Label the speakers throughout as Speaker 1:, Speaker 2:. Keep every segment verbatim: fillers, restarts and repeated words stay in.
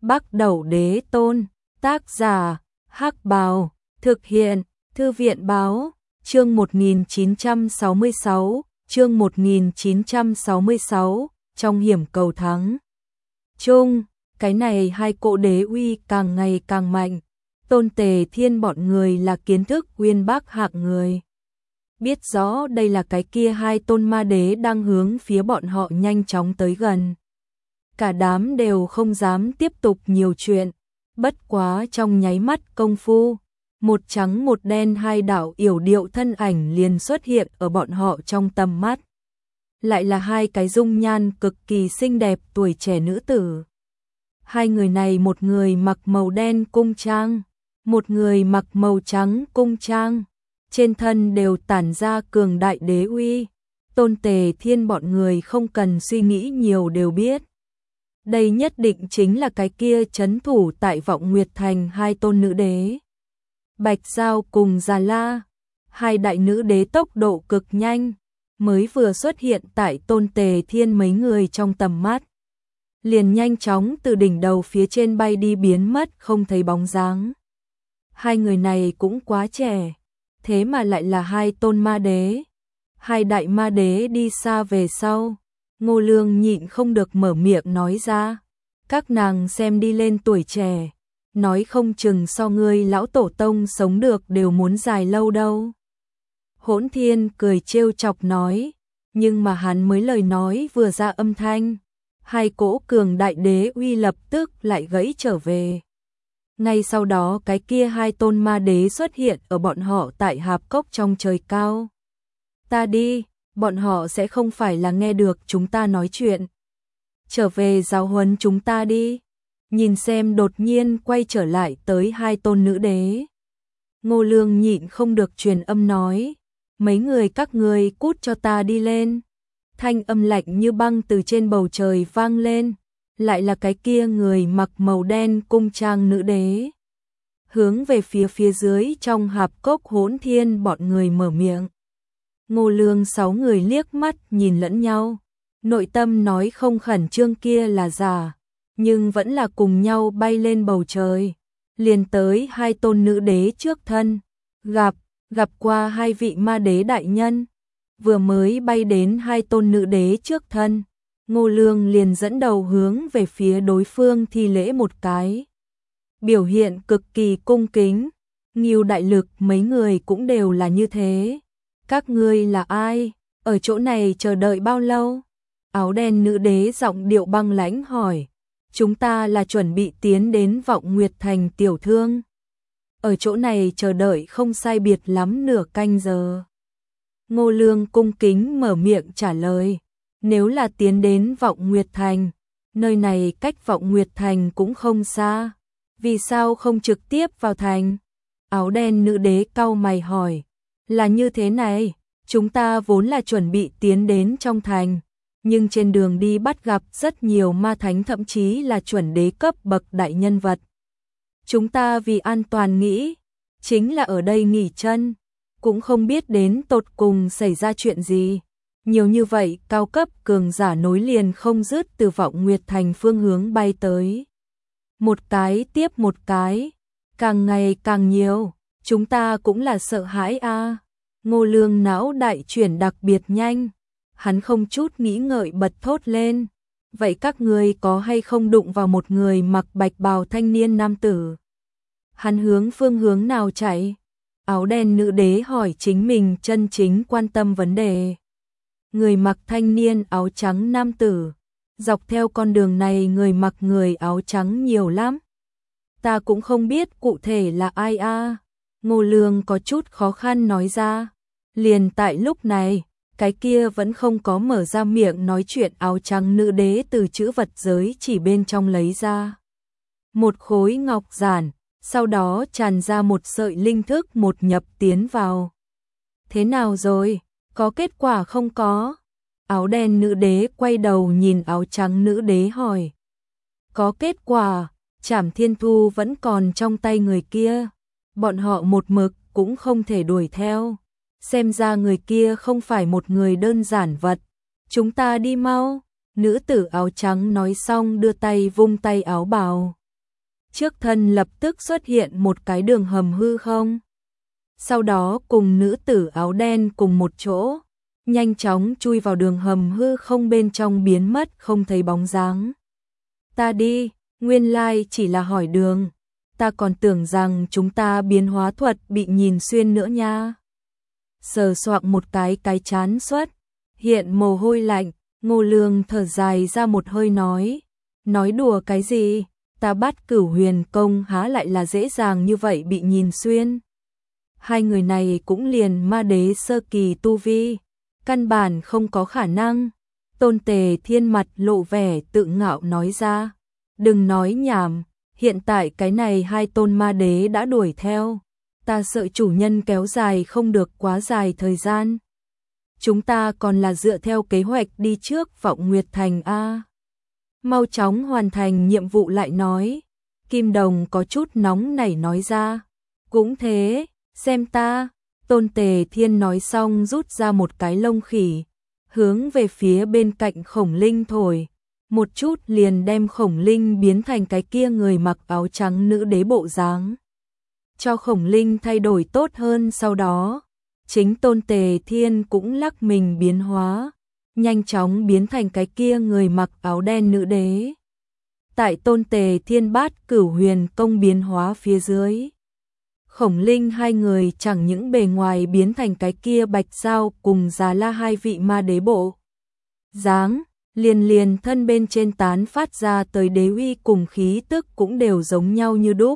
Speaker 1: Bắc Đẩu Đế Tôn, tác giả, Hắc Bào, thực hiện, Thư viện báo, chương một nghìn chín trăm sáu mươi sáu, chương một nghìn chín trăm sáu mươi sáu, trong hiểm cầu thắng. Chung, cái này hai cỗ đế uy càng ngày càng mạnh, Tôn Tề Thiên bọn người là kiến thức uyên bác hạng người. Biết rõ đây là cái kia hai tôn ma đế đang hướng phía bọn họ nhanh chóng tới gần. Cả đám đều không dám tiếp tục nhiều chuyện, bất quá trong nháy mắt công phu, một trắng một đen hai đạo yểu điệu thân ảnh liền xuất hiện ở bọn họ trong tầm mắt. Lại là hai cái dung nhan cực kỳ xinh đẹp tuổi trẻ nữ tử. Hai người này một người mặc màu đen cung trang, một người mặc màu trắng cung trang, trên thân đều tản ra cường đại đế uy. Tôn Tề Thiên bọn người không cần suy nghĩ nhiều đều biết. Đây nhất định chính là cái kia trấn thủ tại Vọng Nguyệt Thành hai tôn nữ đế. Bạch Giao cùng Già La, hai đại nữ đế tốc độ cực nhanh, mới vừa xuất hiện tại Tôn Tề Thiên mấy người trong tầm mắt. Liền nhanh chóng từ đỉnh đầu phía trên bay đi biến mất không thấy bóng dáng. Hai người này cũng quá trẻ, thế mà lại là hai tôn ma đế. Hai đại ma đế đi xa về sau, Ngô Lương nhịn không được mở miệng nói ra. Các nàng xem đi lên tuổi trẻ, nói không chừng so ngươi lão tổ tông sống được đều muốn dài lâu đâu. Hỗn Thiên cười trêu chọc nói, nhưng mà hắn mới lời nói vừa ra âm thanh, hai cỗ cường đại đế uy lập tức lại gãy trở về. Ngay sau đó cái kia hai tôn ma đế xuất hiện ở bọn họ tại hạp cốc trong trời cao. Ta đi, bọn họ sẽ không phải là nghe được chúng ta nói chuyện. Trở về giáo huấn chúng ta đi. Nhìn xem đột nhiên quay trở lại tới hai tôn nữ đế. Ngô Lương nhịn không được truyền âm nói, mấy người các ngươi cút cho ta đi lên. Thanh âm lạnh như băng từ trên bầu trời vang lên, lại là cái kia người mặc màu đen cung trang nữ đế. Hướng về phía phía dưới trong hạp cốc Hỗn Thiên bọn người mở miệng. Ngô Lương sáu người liếc mắt nhìn lẫn nhau, nội tâm nói không khẩn trương kia là giả, nhưng vẫn là cùng nhau bay lên bầu trời, liền tới hai tôn nữ đế trước thân, gặp, gặp qua hai vị ma đế đại nhân. Vừa mới bay đến hai tôn nữ đế trước thân, Ngô Lương liền dẫn đầu hướng về phía đối phương thi lễ một cái. Biểu hiện cực kỳ cung kính, Ngưu Đại Lực mấy người cũng đều là như thế. Các ngươi là ai? Ở chỗ này chờ đợi bao lâu? Áo đen nữ đế giọng điệu băng lãnh hỏi. Chúng ta là chuẩn bị tiến đến Vọng Nguyệt Thành tiểu thương. Ở chỗ này chờ đợi không sai biệt lắm nửa canh giờ. Ngô Lương cung kính mở miệng trả lời. Nếu là tiến đến Vọng Nguyệt Thành, nơi này cách Vọng Nguyệt Thành cũng không xa. Vì sao không trực tiếp vào thành? Áo đen nữ đế cau mày hỏi. Là như thế này, chúng ta vốn là chuẩn bị tiến đến trong thành, nhưng trên đường đi bắt gặp rất nhiều ma thánh thậm chí là chuẩn đế cấp bậc đại nhân vật. Chúng ta vì an toàn nghĩ, chính là ở đây nghỉ chân, cũng không biết đến tột cùng xảy ra chuyện gì. Nhiều như vậy cao cấp cường giả nối liền không dứt từ Vọng Nguyệt Thành phương hướng bay tới. Một cái tiếp một cái, càng ngày càng nhiều. Chúng ta cũng là sợ hãi a. À. Ngô Lương não đại chuyển đặc biệt nhanh, hắn không chút nghĩ ngợi bật thốt lên. Vậy các ngươi có hay không đụng vào một người mặc bạch bào thanh niên nam tử? Hắn hướng phương hướng nào chạy? Áo đen nữ đế hỏi chính mình chân chính quan tâm vấn đề. Người mặc thanh niên áo trắng nam tử, dọc theo con đường này người mặc người áo trắng nhiều lắm. Ta cũng không biết cụ thể là ai a. À. Ngô Lương có chút khó khăn nói ra. Liền tại lúc này, cái kia vẫn không có mở ra miệng nói chuyện áo trắng nữ đế từ chữ vật giới chỉ bên trong lấy ra. Một khối ngọc giản, sau đó tràn ra một sợi linh thức một nhập tiến vào. Thế nào rồi? Có kết quả không có? Áo đen nữ đế quay đầu nhìn áo trắng nữ đế hỏi. Có kết quả, Trảm Thiên Thu vẫn còn trong tay người kia. Bọn họ một mực cũng không thể đuổi theo. Xem ra người kia không phải một người đơn giản vật. Chúng ta đi mau. Nữ tử áo trắng nói xong đưa tay vung tay áo bào. trước thân lập tức xuất hiện một cái đường hầm hư không. Sau đó cùng nữ tử áo đen cùng một chỗ, nhanh chóng chui vào đường hầm hư không bên trong biến mất không thấy bóng dáng. Ta đi, nguyên lai chỉ là hỏi đường, ta còn tưởng rằng chúng ta biến hóa thuật bị nhìn xuyên nữa nha. Sờ soạng một cái cái chán xuất, hiện mồ hôi lạnh, Ngô Lương thở dài ra một hơi nói, nói đùa cái gì, ta bắt Cửu Huyền công há lại là dễ dàng như vậy bị nhìn xuyên. Hai người này cũng liền ma đế sơ kỳ tu vi, căn bản không có khả năng. Tôn Tề Thiên mặt lộ vẻ tự ngạo nói ra, đừng nói nhảm, hiện tại cái này hai tôn ma đế đã đuổi theo, ta sợ chủ nhân kéo dài không được quá dài thời gian. Chúng ta còn là dựa theo kế hoạch đi trước Vọng Nguyệt Thành a. Mau chóng hoàn thành nhiệm vụ lại nói. Kim Đồng có chút nóng nảy nói ra, cũng thế, xem ta. Tôn Tề Thiên nói xong rút ra một cái lông khỉ, hướng về phía bên cạnh Khổng Linh thổi, một chút liền đem Khổng Linh biến thành cái kia người mặc áo trắng nữ đế bộ dáng. Cho Khổng Linh thay đổi tốt hơn, sau đó, chính Tôn Tề Thiên cũng lắc mình biến hóa, nhanh chóng biến thành cái kia người mặc áo đen nữ đế. Tại Tôn Tề Thiên bát Cửu Huyền công biến hóa phía dưới, Khổng Linh hai người chẳng những bề ngoài biến thành cái kia Bạch Giao cùng Già La hai vị ma đế bộ dáng, liền liền thân bên trên tán phát ra tới đế uy cùng khí tức cũng đều giống nhau như đúc.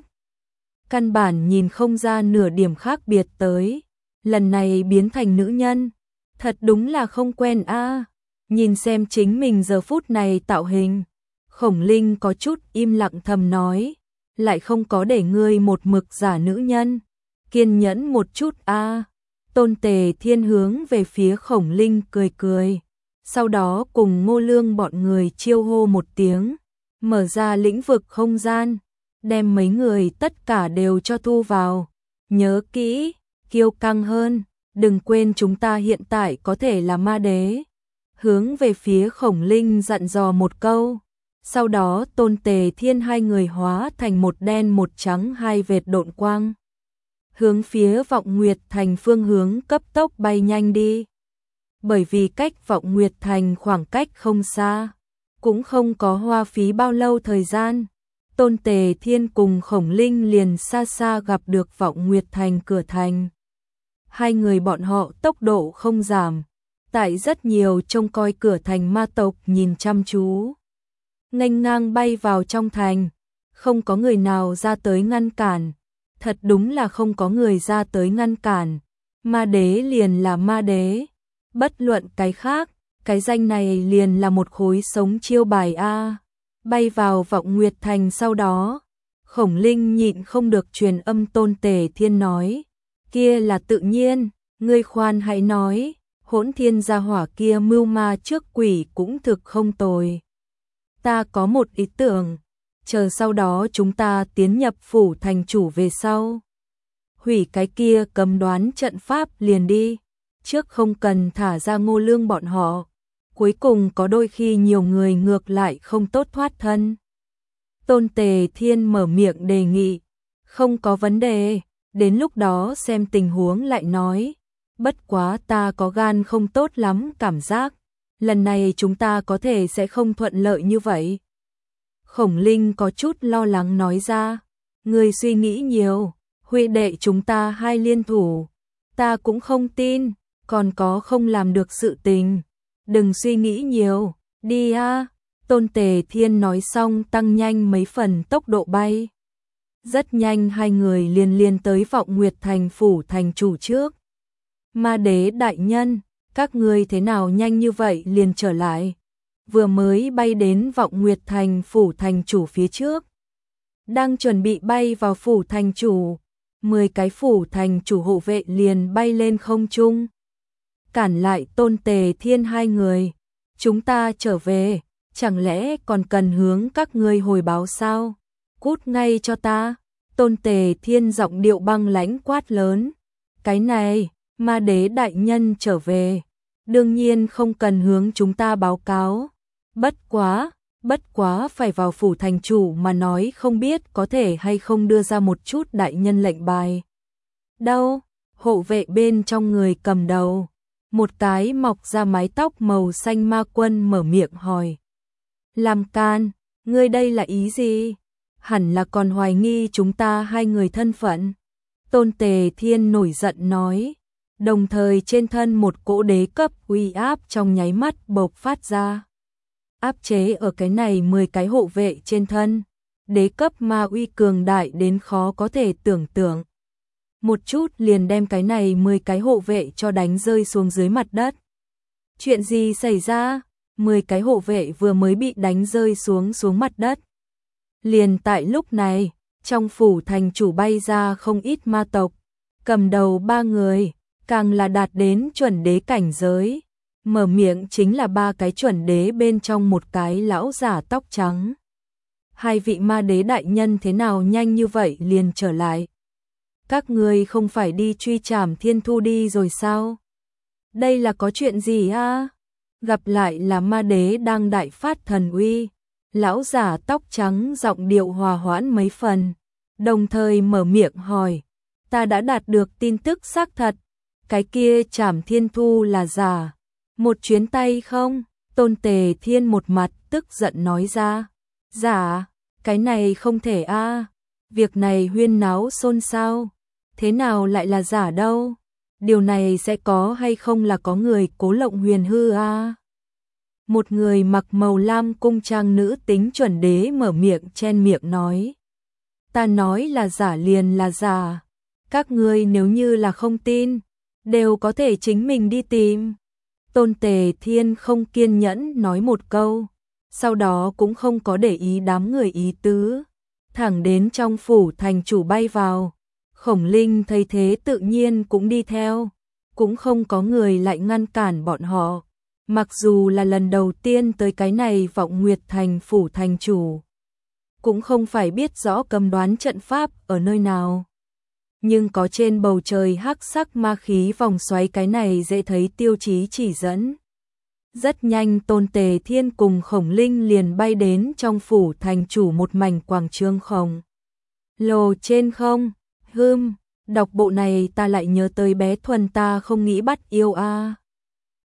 Speaker 1: Căn bản nhìn không ra nửa điểm khác biệt tới. Lần này biến thành nữ nhân, thật đúng là không quen a. Nhìn xem chính mình giờ phút này tạo hình, Khổng Linh có chút im lặng thầm nói, lại không có để ngươi một mực giả nữ nhân, kiên nhẫn một chút a. Tôn Tề Thiên hướng về phía Khổng Linh cười cười, sau đó cùng Ngô Lương bọn người chiêu hô một tiếng, mở ra lĩnh vực không gian, đem mấy người tất cả đều cho thu vào. Nhớ kỹ, kiêu căng hơn, đừng quên chúng ta hiện tại có thể là ma đế. Hướng về phía Khổng Linh dặn dò một câu, sau đó Tôn Tề Thiên hai người hóa thành một đen một trắng hai vệt độn quang, hướng phía Vọng Nguyệt Thành phương hướng cấp tốc bay nhanh đi. Bởi vì cách Vọng Nguyệt Thành khoảng cách không xa, cũng không có hoa phí bao lâu thời gian, Tôn Tề Thiên cùng Khổng Linh liền xa xa gặp được Vọng Nguyệt Thành cửa thành. Hai người bọn họ tốc độ không giảm, tại rất nhiều trông coi cửa thành ma tộc nhìn chăm chú, nghênh ngang bay vào trong thành, không có người nào ra tới ngăn cản, thật đúng là không có người ra tới ngăn cản, ma đế liền là ma đế, bất luận cái khác, cái danh này liền là một khối sống chiêu bài a. Bay vào Vọng Nguyệt Thành sau đó, Khổng Linh nhịn không được truyền âm Tôn Tề Thiên nói, kia là tự nhiên, ngươi khoan hãy nói, Hỗn Thiên gia hỏa kia mưu ma trước quỷ cũng thực không tồi. Ta có một ý tưởng, chờ sau đó chúng ta tiến nhập phủ thành chủ về sau, hủy cái kia cấm đoán trận pháp liền đi, trước không cần thả ra Ngô Lương bọn họ. Cuối cùng có đôi khi nhiều người ngược lại không tốt thoát thân. Tôn Tề Thiên mở miệng đề nghị, không có vấn đề, đến lúc đó xem tình huống lại nói, bất quá ta có gan không tốt lắm cảm giác, lần này chúng ta có thể sẽ không thuận lợi như vậy. Khổng Linh có chút lo lắng nói ra, ngươi suy nghĩ nhiều, huynh đệ chúng ta hai liên thủ, ta cũng không tin, còn có không làm được sự tình. Đừng suy nghĩ nhiều, đi a. Tôn Tề Thiên nói xong tăng nhanh mấy phần tốc độ bay. Rất nhanh hai người liền liền tới Vọng Nguyệt Thành phủ thành chủ trước. Ma đế đại nhân, các ngươi thế nào nhanh như vậy liền trở lại? Vừa mới bay đến Vọng Nguyệt Thành phủ thành chủ phía trước, đang chuẩn bị bay vào phủ thành chủ, mười cái phủ thành chủ hộ vệ liền bay lên không trung, cản lại Tôn Tề Thiên hai người. Chúng ta trở về, chẳng lẽ còn cần hướng các ngươi hồi báo sao? Cút ngay cho ta. Tôn Tề Thiên giọng điệu băng lãnh quát lớn. Cái này, ma đế đại nhân trở về, đương nhiên không cần hướng chúng ta báo cáo. Bất quá, bất quá phải vào phủ thành chủ mà nói không biết có thể hay không đưa ra một chút đại nhân lệnh bài. Đâu, hộ vệ bên trong người cầm đầu, một cái mọc ra mái tóc màu xanh ma quân mở miệng hỏi. Làm can, ngươi đây là ý gì? Hẳn là còn hoài nghi chúng ta hai người thân phận. Tôn Tề Thiên nổi giận nói, đồng thời trên thân một cỗ đế cấp uy áp trong nháy mắt bộc phát ra. Áp chế ở cái này mười cái hộ vệ trên thân, đế cấp ma uy cường đại đến khó có thể tưởng tượng. Một chút liền đem cái này mười cái hộ vệ cho đánh rơi xuống dưới mặt đất. Chuyện gì xảy ra? mười cái hộ vệ vừa mới bị đánh rơi xuống xuống mặt đất. Liền tại lúc này, trong phủ thành chủ bay ra không ít ma tộc, cầm đầu ba người, càng là đạt đến chuẩn đế cảnh giới. Mở miệng chính là ba cái chuẩn đế bên trong một cái lão giả tóc trắng. Hai vị ma đế đại nhân thế nào nhanh như vậy liền trở lại? Các người không phải đi truy trảm Thiên Thu đi rồi sao? Đây là có chuyện gì a? Gặp lại là ma đế đang đại phát thần uy. Lão giả tóc trắng giọng điệu hòa hoãn mấy phần, đồng thời mở miệng hỏi, ta đã đạt được tin tức xác thật, cái kia trảm Thiên Thu là giả, một chuyến tay không? Tôn Tề Thiên một mặt tức giận nói ra, giả, cái này không thể a, việc này huyên náo xôn xao, thế nào lại là giả đâu? Điều này sẽ có hay không là có người cố lộng huyền hư a? Một người mặc màu lam cung trang nữ tính chuẩn đế mở miệng chen miệng nói. Ta nói là giả liền là giả. Các ngươi nếu như là không tin, đều có thể chính mình đi tìm. Tôn Tề Thiên không kiên nhẫn nói một câu, sau đó cũng không có để ý đám người ý tứ. Thẳng đến trong phủ thành chủ bay vào, Khổng Linh thấy thế tự nhiên cũng đi theo, cũng không có người lại ngăn cản bọn họ. Mặc dù là lần đầu tiên tới cái này Vọng Nguyệt thành phủ thành chủ, cũng không phải biết rõ cầm đoán trận pháp ở nơi nào. Nhưng có trên bầu trời hắc sắc ma khí vòng xoáy cái này dễ thấy tiêu chí chỉ dẫn. Rất nhanh Tôn Tề Thiên cùng Khổng Linh liền bay đến trong phủ thành chủ một mảnh quảng trường khổng lồ trên không. Hưm, đọc bộ này ta lại nhớ tới bé Thuần ta không nghĩ bắt yêu a.